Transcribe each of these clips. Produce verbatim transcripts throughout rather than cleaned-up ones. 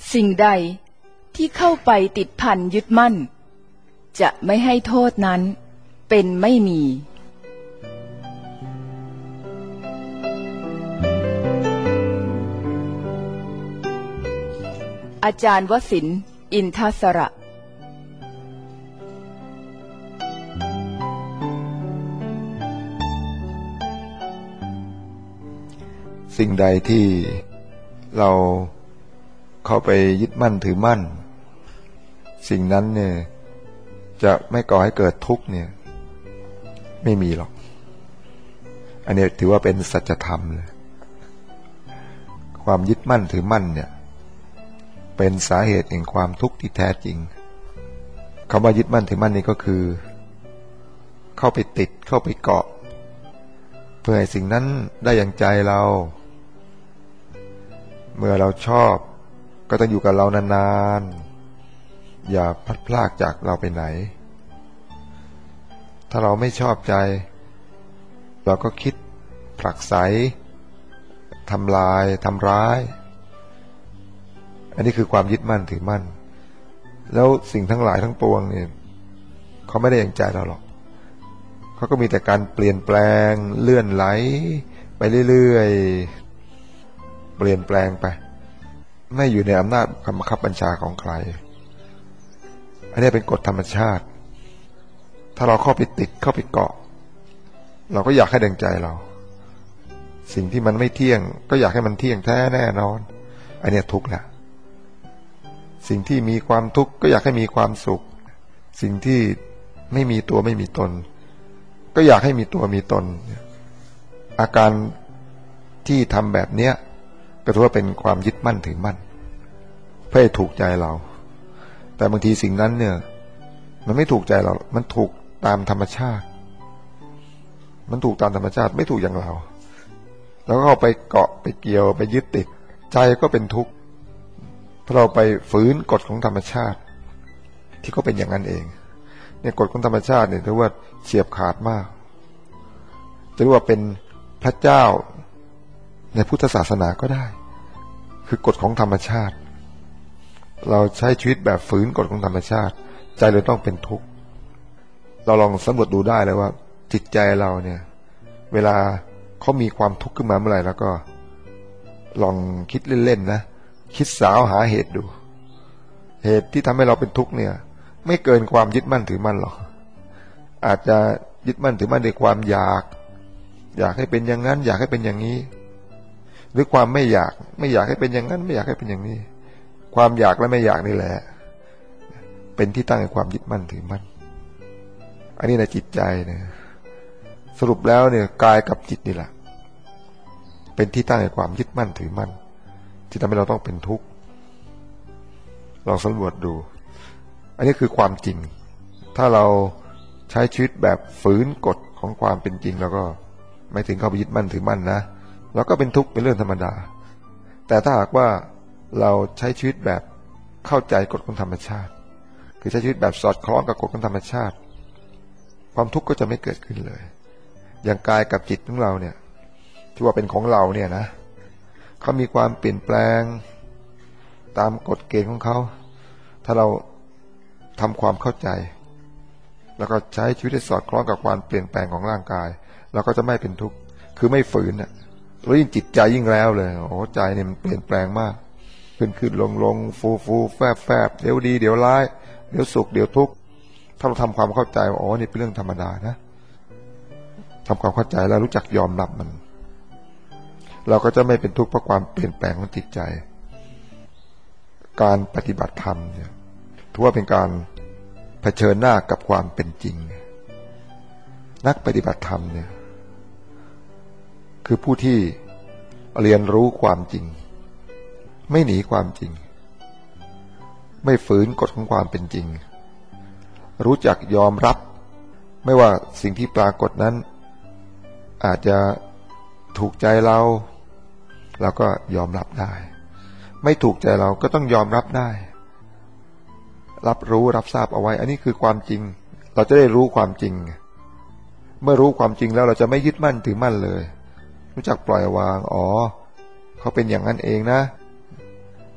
สิ่งใดที่เข้าไปติดพันยึดมั่นจะไม่ให้โทษนั้นเป็นไม่มีอาจารย์วสินทร์ อินทสระสิ่งใดที่เราเข้าไปยึดมั่นถือมั่นสิ่งนั้นเนี่ยจะไม่ก่อให้เกิดทุกข์เนี่ยไม่มีหรอกอันนี้ถือว่าเป็นสัจธรรมเลยความยึดมั่นถือมั่นเนี่ยเป็นสาเหตุแห่งความทุกข์ที่แท้จริงคำว่ายึดมั่นถือมั่นนี่ก็คือเข้าไปติดเข้าไปเกาะเพื่อให้สิ่งนั้นได้อย่างใจเราเมื่อเราชอบก็ต้องอยู่กับเรานานๆอย่าพลัดพรากจากเราไปไหนถ้าเราไม่ชอบใจเราก็คิดผลักไสทำลายทำร้ายอันนี้คือความยึดมั่นถือมั่นแล้วสิ่งทั้งหลายทั้งปวงเนี่ยเขาไม่ได้อย่างใจเราหรอกเขาก็มีแต่การเปลี่ยนแปลงเลื่อนไหลไปเรื่อยๆเปลี่ยนแปลงไปไม่อยู่ในอำนาจคำบังคับบัญชาของใครอันนี้เป็นกฎธรรมชาติถ้าเราเข้าไปติดเข้าไปเกาะเราก็อยากให้ดังใจเราสิ่งที่มันไม่เที่ยงก็อยากให้มันเที่ยงแท้แน่นอนอันนี้ทุกข์แหละสิ่งที่มีความทุกข์ก็อยากให้มีความสุขสิ่งที่ไม่มีตัวไม่มีตนก็อยากให้มีตัวมีตนอาการที่ทำแบบเนี้ยก็ถือว่าเป็นความยึดมั่นถือมั่นเพื่อให้ถูกใจเราแต่บางทีสิ่งนั้นเนี่ยมันไม่ถูกใจเรามันถูกตามธรรมชาติมันถูกตามธรรมชาติไม่ถูกอย่างเราแล้วก็เอาไปเกาะไปเกี่ยวไปยึดติดใจก็เป็นทุกข์เพราะเราไปฝืนกฎของธรรมชาติที่เขาเป็นอย่างนั้นเองเนี่ยกฎของธรรมชาติเนี่ยถือว่าเฉียบขาดมากจะเรียกว่าเป็นพระเจ้าในพุทธศาสนาก็ได้คือกฎของธรรมชาติเราใช้ชีวิตแบบฝืนกฎของธรรมชาติใจเลยต้องเป็นทุกข์เราลองสำรวจดูได้เลยว่าจิตใจเราเนี่ยเวลาเขามีความทุกข์ขึ้นมาเมื่อไหร่แล้วก็ลองคิดเล่นๆนะคิดสาวหาเหตุดูเหตุที่ทำให้เราเป็นทุกข์เนี่ยไม่เกินความยึดมั่นถือมั่นหรอกอาจจะยึดมั่นถือมั่นในความอยากอยากให้เป็นอย่างนั้นอยากให้เป็นอย่างนี้หรือความไม่อยากไม่อยากให้เป็นอย่างนั้นไม่อยากให้เป็นอย่างนี้ความอยากและไม่อยากนี่แหละเป็นที่ตั้งแห่งความยึดมั่นถือมั่นอันนี้ในจิตใจเนี่ยสรุปแล้วเนี่ยกายกับจิตนี่แหละเป็นที่ตั้งแห่งความยึดมั่นถือมั่นที่ทำให้เราต้องเป็นทุกข์ลองสำรวจดูอันนี้คือความจริงถ้าเราใช้ชีวิตแบบฝืนกฎของความเป็นจริงแล้วก็ไม่ถึงเข้าไปยึดมั่นถือมั่นนะเราก็เป็นทุกข์เป็นเรื่องธรรมดาแต่ถ้าหากว่าเราใช้ชีวิตแบบเข้าใจกฎของธรรมชาติคือใช้ชีวิตแบบสอดคล้องกับกฎของธรรมชาติความทุกข์ก็จะไม่เกิดขึ้นเลยอย่างกายกับจิตของเราเนี่ยที่ว่าเป็นของเราเนี่ยนะเขามีความเปลี่ยนแปลงตามกฎเกณฑ์ของเขาถ้าเราทำความเข้าใจแล้วก็ใช้ชีวิตให้สอดคล้องกับความเปลี่ยนแปลงของร่างกายเราก็จะไม่เป็นทุกข์คือไม่ฝืนน่ะแล้วยิ่งจิตใจยิ่งแล้วเลยโอ้ใจเนี่ยมันเปลี่ยนแปลงมากขึ้นขึ้นลงลงฟูฟูแฟบแฟบเดี๋ยวดีเดี๋ยวร้ายเดี๋ยวสุขเดี๋ยวทุกข์ถ้าเราทำความเข้าใจว่าอ๋อนี่เป็นเรื่องธรรมดานะทำความเข้าใจแล้วรู้จักยอมรับมันเราก็จะไม่เป็นทุกข์เพราะความเปลี่ยนแปลงของจิตใจการปฏิบัติธรรมเนี่ยถือว่าเป็นการเผชิญหน้ากับความเป็นจริงนักปฏิบัติธรรมเนี่ยคือผู้ที่เรียนรู้ความจริงไม่หนีความจริงไม่ฝืนกฎของความเป็นจริงรู้จักยอมรับไม่ว่าสิ่งที่ปรากฏนั้นอาจจะถูกใจเราเราก็ยอมรับได้ไม่ถูกใจเราก็ต้องยอมรับได้รับรู้รับทราบเอาไว้อันนี้คือความจริงเราจะได้รู้ความจริงเมื่อรู้ความจริงแล้วเราจะไม่ยึดมั่นถือมั่นเลยรู้จักปล่อยวางอ๋อเขาเป็นอย่างนั้นเองนะ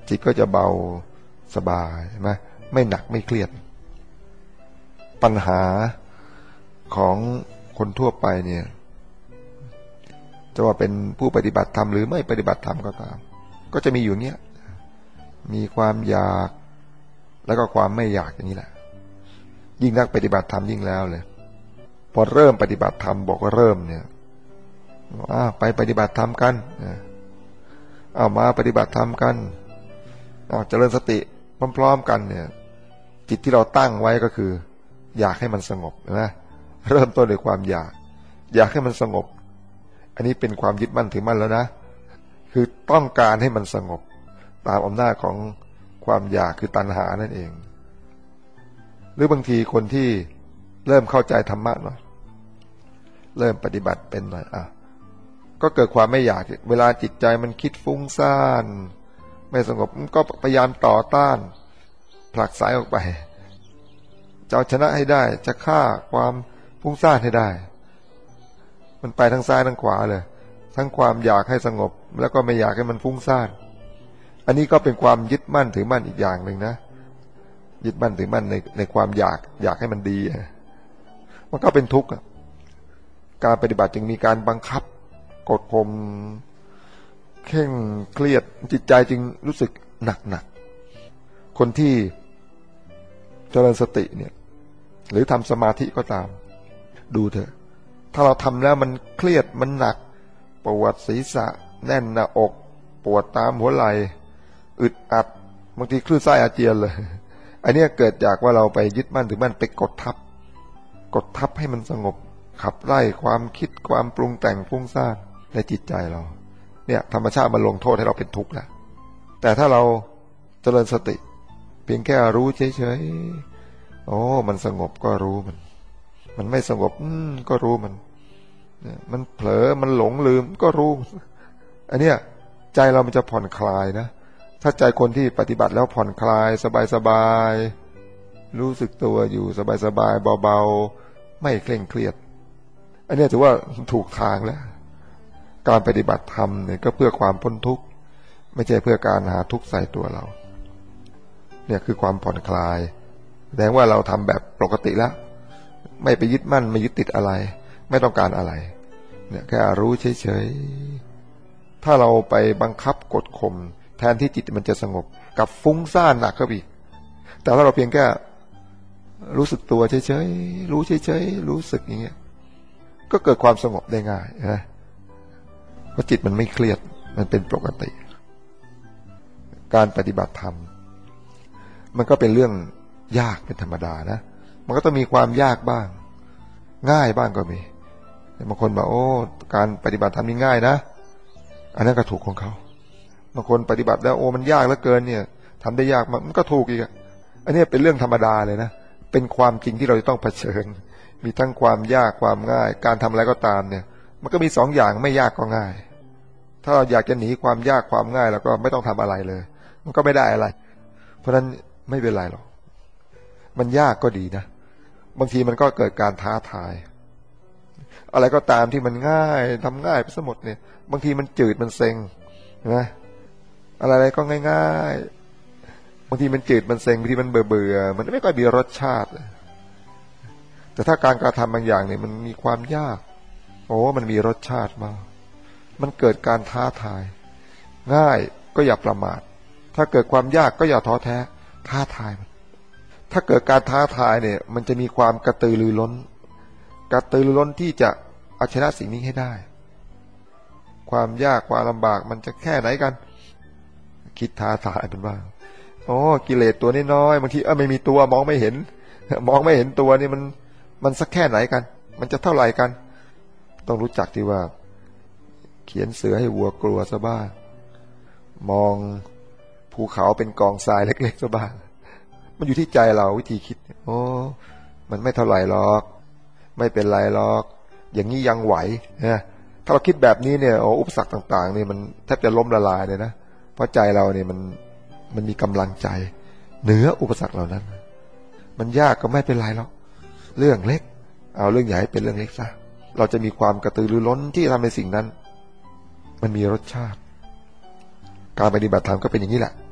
จิตก็จะเบาสบายใช่ไหมไม่หนักไม่เครียดปัญหาของคนทั่วไปเนี่ยจะว่าเป็นผู้ปฏิบัติธรรมหรือไม่ปฏิบัติธรรมก็ตามก็จะมีอยู่เนี้ยมีความอยากแล้วก็ความไม่อยากอย่างนี้แหละยิ่งนักปฏิบัติธรรมยิ่งแล้วเลยพอเริ่มปฏิบัติธรรมบอกว่าเริ่มเนี่ยอ้าวไปปฏิบัติธรรมกันเอามาปฏิบัติธรรมกันเอาเจริญสติพร้อมๆกันเนี่ยจิตที่เราตั้งไว้ก็คืออยากให้มันสงบนะเริ่มต้นด้วยความอยากอยากให้มันสงบอันนี้เป็นความยึดมั่นถือมั่นแล้วนะคือต้องการให้มันสงบตามอำนาจของความอยากคือตัณหานั่นเองหรือบางทีคนที่เริ่มเข้าใจธรรมะหน่อยเริ่มปฏิบัติเป็นหน่อยอ่ะก็เกิดความไม่อยากเวลาจิตใจมันคิดฟุ้งซ่านไม่สงบก็พยายามต่อต้านผลักไสออกไปจะเอาชนะให้ได้จะฆ่าความฟุ้งซ่านให้ได้มันไปทั้งซ้ายทั้งขวาเลยทั้งความอยากให้สงบแล้วก็ไม่อยากให้มันฟุ้งซ่านอันนี้ก็เป็นความยึดมั่นถือมั่นอีกอย่างหนึ่งนะยึดมั่นถือมั่นในในความอยากอยากให้มันดีมันก็เป็นทุกข์การปฏิบัติจึงมีการบังคับกดข่มเคร่งเครียดจิตใจจึงรู้สึกหนักหนักคนที่เจริญสติเนี่ยหรือทำสมาธิก็ตามดูเถอะถ้าเราทำแล้วมันเครียดมันหนักปวดศีรษะแน่นหน้าอกปวดตามหัวไหล่อึดอัดบางทีคลื่นไส้อาเจียนเลยอันนี้เกิดจากว่าเราไปยึดมั่นถือมั่นไปกดทับกดทับให้มันสงบขับไล่ความคิดความปรุงแต่งฟุ้งซ่านในจิตใจเราเนี่ยธรรมชาติมันลงโทษให้เราเป็นทุกข์แล้วแต่ถ้าเราเจริญสติเพียงแค่รู้เฉยๆโอ้มันสงบก็รู้มันมันไม่สงบอืมก็รู้มันมันเผลอมันหลงลืมก็รู้อันเนี้ยใจเรามันจะผ่อนคลายนะถ้าใจคนที่ปฏิบัติแล้วผ่อนคลายสบายๆรู้สึกตัวอยู่สบายๆเบาๆไม่เคร่งเครียดอันนี้ถือว่าถูกทางแล้วการปฏิบัติธรรมเนี่ยก็เพื่อความพ้นทุกข์ไม่ใช่เพื่อการหาทุกข์ใส่ตัวเราเนี่ยคือความผ่อนคลายแสดงว่าเราทำแบบปกติแล้วไม่ไปยึดมั่นไม่ยึดติดอะไรไม่ต้องการอะไรเนี่ยแค่รู้เฉยๆถ้าเราไปบังคับกดข่มแทนที่จิตมันจะสงบกับฟุ้งซ่านหนักเข้าไปอีกแต่ถ้าเราเพียงแค่รู้สึกตัวเฉยๆรู้เฉยๆรู้สึกอย่างเงี้ยก็เกิดความสงบได้ง่ายนะเพราะจิตมันไม่เครียดมันเป็นปกติการปฏิบัติธรรมมันก็เป็นเรื่องยากเป็นธรรมดานะมันก็ต้องมีความยากบ้างง่ายบ้างก็มีบางคนบอกโอ้การปฏิบัติธรรมนี่ง่ายนะอันนั้นก็ถูกของเขาบางคนปฏิบัติแล้วโอ้มันยากเหลือเกินเนี่ยทำได้ยากมันก็ถูกอีกอันนี้เป็นเรื่องธรรมดาเลยนะเป็นความจริงที่เราจะต้องเผชิญมีทั้งความยากความง่ายการทำอะไรก็ตามเนี่ยมันก็มีสองอย่างไม่ยากก็ง่ายถ้าเราอยากจะหนีความยากความง่ายแล้วก็ไม่ต้องทำอะไรเลยมันก็ไม่ได้อะไรเพราะฉะนั้นไม่เป็นไรหรอกมันยากก็ดีนะบางทีมันก็เกิดการท้าทายอะไรก็ตามที่มันง่ายทำง่ายไปซะหมดเนี่ยบางทีมันจืดมันเซ็งนะอะไรๆก็ง่ายๆบางทีมันจืดมันเซ็งบางทีมันเบื่อๆมันไม่ค่อยมีรสชาติแต่ถ้าการกระทำบางอย่างเนี่ยมันมีความยากโอ้มันมีรสชาติมากมันเกิดการท้าทายง่ายก็อย่าประมาทถ้าเกิดความยากก็อย่าท้อแท้ท้าทายมันถ้าเกิดการท้าทายเนี่ยมันจะมีความกระตือรือร้นกระตือรือร้นที่จะเอาชนะสิ่งนี้ให้ได้ความยากความลำบากมันจะแค่ไหนกันคิดท้าทายเป็นบ้างโอ้กิเลสตัวน้อยๆบางทีเออไม่มีตัวมองไม่เห็นมองไม่เห็นตัวนี่มันมันสักแค่ไหนกันมันจะเท่าไหร่กันต้องรู้จักที่ว่าเขียนเสือให้วัวกลัวซะบ้างมองภูเขาเป็นกองทรายเล็กๆซะบ้างมันอยู่ที่ใจเราวิธีคิดโอ้มันไม่เท่าไหร่หรอกไม่เป็นไรหรอกอย่างนี้ยังไหวนะถ้าเราคิดแบบนี้เนี่ยโอ้อุปสรรคต่างๆนี่มันแทบจะล้มละลายเลยนะเพราะใจเราเนี่ยมันมันมีกำลังใจเหนืออุปสรรคเหล่านั้นมันยากก็ไม่เป็นไรหรอกเรื่องเล็กเอาเรื่องใหญ่เป็นเรื่องเล็กซะเราจะมีความกระตือรือร้นที่ทำในสิ่งนั้นมันมีรสชาติการปฏิบัติธรรมก็เป็นอย่างนี้แหละ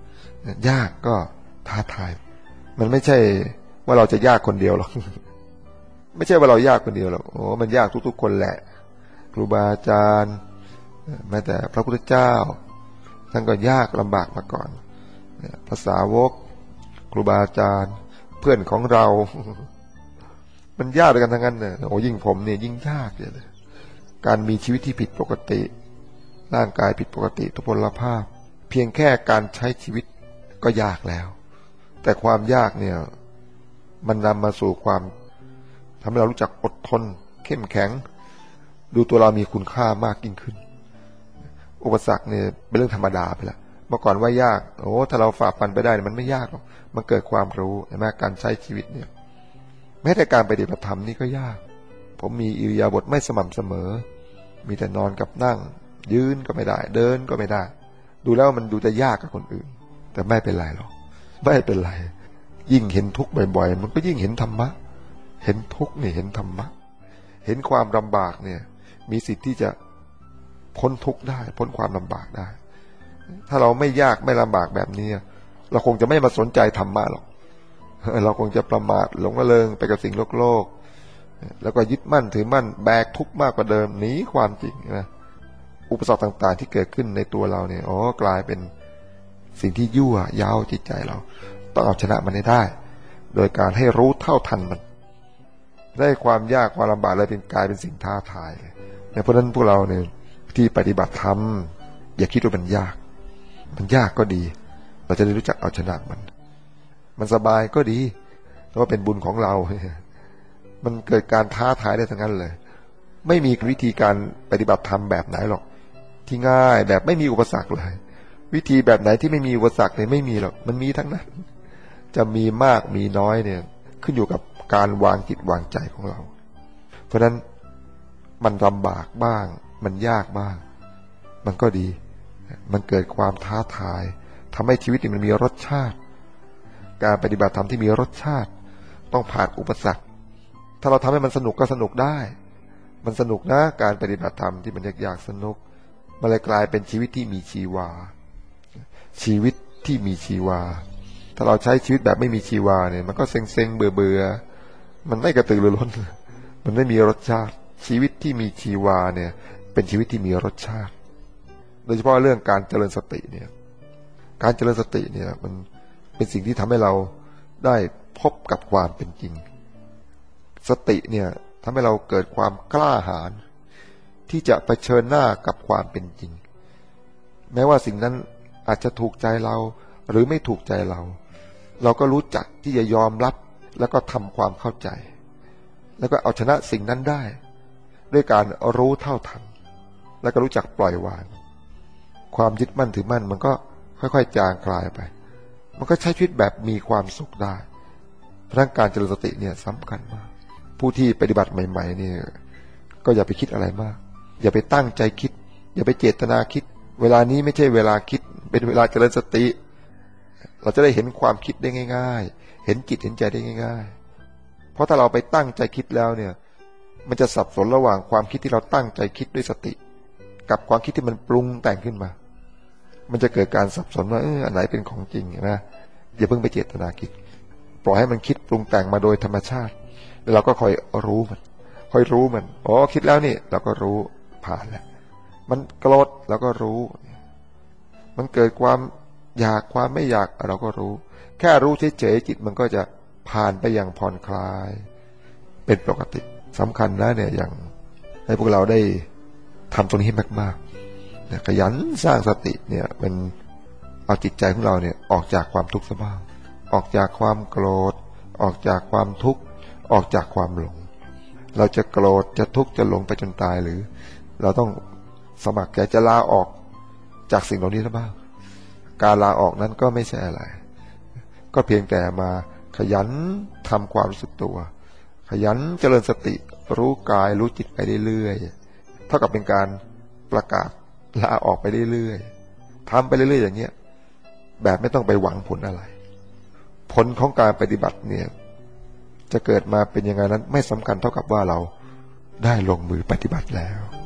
ยากก็ท้าทายมันไม่ใช่ว่าเราจะยากคนเดียวหรอกไม่ใช่ว่าเรายากคนเดียวหรอกโอ้มันยากทุกๆคนแหละครูบาอาจารย์แม้แต่พระพุทธเจ้าท่านก็ยากลำบากมาก่อนภาษาวกครูบาอาจารย์เพื่อนของเรามันยากด้วยกันทั้งนั้นเนี่ยโอ้ยิ่งผมเนี่ยยิ่งยากเลยการมีชีวิตที่ผิดปกติร่างกายผิดปกติทุพพลภาพเพียงแค่การใช้ชีวิตก็ยากแล้วแต่ความยากเนี่ยมันนำมาสู่ความทำให้เรารู้จักอดทนเข้มแข็งดูตัวเรามีคุณค่ามากยิ่งขึ้นอุปสรรคเนี่ยเป็นเรื่องธรรมดาไปแล้วเมื่อก่อนว่ายากโอ้ถ้าเราฝ่าฟันไปได้มันไม่ยากหรอกมันเกิดความรู้ใช่ไหมการใช้ชีวิตเนี่ยแม้แต่การปฏิบัติธรรมนี่ก็ยากผมมีอิริยาบถไม่สม่ำเสมอมีแต่นอนกับนั่งยืนก็ไม่ได้เดินก็ไม่ได้ดูแล้วมันดูจะยากกับคนอื่นแต่ไม่เป็นไรหรอกไม่เป็นไรยิ่งเห็นทุกข์บ่อยๆมันก็ยิ่งเห็นธรรมะเห็นทุกข์นี่เห็นธรรมะเห็นความลำบากเนี่ยมีสิทธิ์ที่จะพ้นทุกข์ได้พ้นความลำบากได้ถ้าเราไม่ยากไม่ลำบากแบบนี้เราคงจะไม่มาสนใจธรรมะหรอกเราคงจะประมาทหลงระเริงไปกับสิ่งโลกโลกแล้วก็ยึดมั่นถือมั่นแบกทุกข์มากกว่าเดิมหนีความจริงนะอุปสรรคต่างๆที่เกิดขึ้นในตัวเราเนี่ยอ๋อกลายเป็นสิ่งที่ยั่วยาวจิตใจเราต้องเอาชนะมันให้ได้โดยการให้รู้เท่าทันมันได้ความยากความลำบากเลยเป็นกลายเป็นสิ่งท้าทายเพราะฉะนั้นพวกเราเนี่ยที่ปฏิบัติธรรมอย่าคิดว่ามันยากมันยากก็ดีเราจะได้รู้จักเอาชนะมันมันสบายก็ดีเพราะว่าเป็นบุญของเรามันเกิดการท้าทายได้ทั้งนั้นเลยไม่มีวิธีการปฏิบัติธรรมแบบไหนหรอกที่ง่ายแบบไม่มีอุปสรรคเลยวิธีแบบไหนที่ไม่มีอุปสรรคเนี่ยไม่มีหรอกมันมีทั้งนั้นจะมีมากมีน้อยเนี่ยขึ้นอยู่กับการวางจิตวางใจของเราเพราะฉะนั้นมันลำบากบ้างมันยากบ้างมันก็ดีมันเกิดความท้าทายทำให้ชีวิตมันมีรสชาติการปฏิบัติธรรมที่มีรสชาติต้องผ่านอุปสรรคถ้าเราทำให้มันสนุกก็สนุกได้มันสนุกนะการปฏิบัติธรรมที่มันยากๆสนุกมันเลยกลายเป็นชีวิตที่มีชีวาชีวิตที่มีชีวาถ้าเราใช้ชีวิตแบบไม่มีชีวาเนี่ยมันก็เซ็งๆเบื่อๆมันไม่กระตือรือร้นมันไม่มีรสชาติชีวิตที่มีชีวาเนี่ยเป็นชีวิตที่มีรสชาติโดยเฉพาะเรื่องการเจริญสติเนี่ยการเจริญสติเนี่ยมันเป็นสิ่งที่ทำให้เราได้พบกับความเป็นจริงสติเนี่ยทำให้เราเกิดความกล้าหาญที่จะเผชิญหน้ากับความเป็นจริงแม้ว่าสิ่งนั้นอาจจะถูกใจเราหรือไม่ถูกใจเราเราก็รู้จักที่จะยอมรับแล้วก็ทำความเข้าใจแล้วก็เอาชนะสิ่งนั้นได้ด้วยการรู้เท่าทันแล้วก็รู้จักปล่อยวางความยึดมั่นถือมั่นมันก็ค่อยๆจางคลายไปมันก็ใช้ชีวิตแบบมีความสุขได้เพราะการเจริญสติเนี่ยสำคัญมากผู้ที่ปฏิบัติใหม่ๆเนี่ยก็อย่าไปคิดอะไรมากอย่าไปตั้งใจคิดอย่าไปเจตนาคิดเวลานี้ไม่ใช่เวลาคิดเป็นเวลาเจริญสติเราจะได้เห็นความคิดได้ง่ายๆเห็นจิตเห็นใจได้ง่ายๆเพราะถ้าเราไปตั้งใจคิดแล้วเนี่ยมันจะสับสนระหว่างความคิดที่เราตั้งใจคิดด้วยสติกับความคิดที่มันปรุงแต่งขึ้นมามันจะเกิดการสับสนว่าเอออันไหนเป็นของจริงนะอย่าเพิ่งไปเจตนาคิดปล่อยให้มันคิดปรุงแต่งมาโดยธรรมชาติแล้วเราก็คอยรู้มันคอยรู้มันอ๋อคิดแล้วนี่เราก็รู้ผ่านแล้วมันโกรธเราก็รู้มันเกิดความอยากความไม่อยากเราก็รู้แค่รู้เฉยๆจิตมันก็จะผ่านไปอย่างผ่อนคลายเป็นปกติสำคัญนะเนี่ยอย่างให้พวกเราได้ทำตรงนี้ให้มากๆเนี่ยขยันสร้างสติเนี่ยเป็นเอาจิตใจของเราเนี่ยออกจากความทุกข์ซะบ้างออกจากความโกรธออกจากความทุกข์ออกจากความหลงเราจะโกรธจะทุกข์จะหลงไปจนตายหรือเราต้องสมัครใจจะลาออกจากสิ่งเหล่านี้ซะบ้างการลาออกนั้นก็ไม่ใช่อะไรก็เพียงแต่มาขยันทำความรู้สึกตัวขยันเจริญสติรู้กายรู้จิตไปเรื่อยๆเท่ากับเป็นการประกาศลาออกไปเรื่อยๆทำไปเรื่อยๆอย่างเงี้ยแบบไม่ต้องไปหวังผลอะไรผลของการปฏิบัติเนี่ยจะเกิดมาเป็นยังไงนั้นไม่สำคัญเท่ากับว่าเราได้ลงมือปฏิบัติแล้ว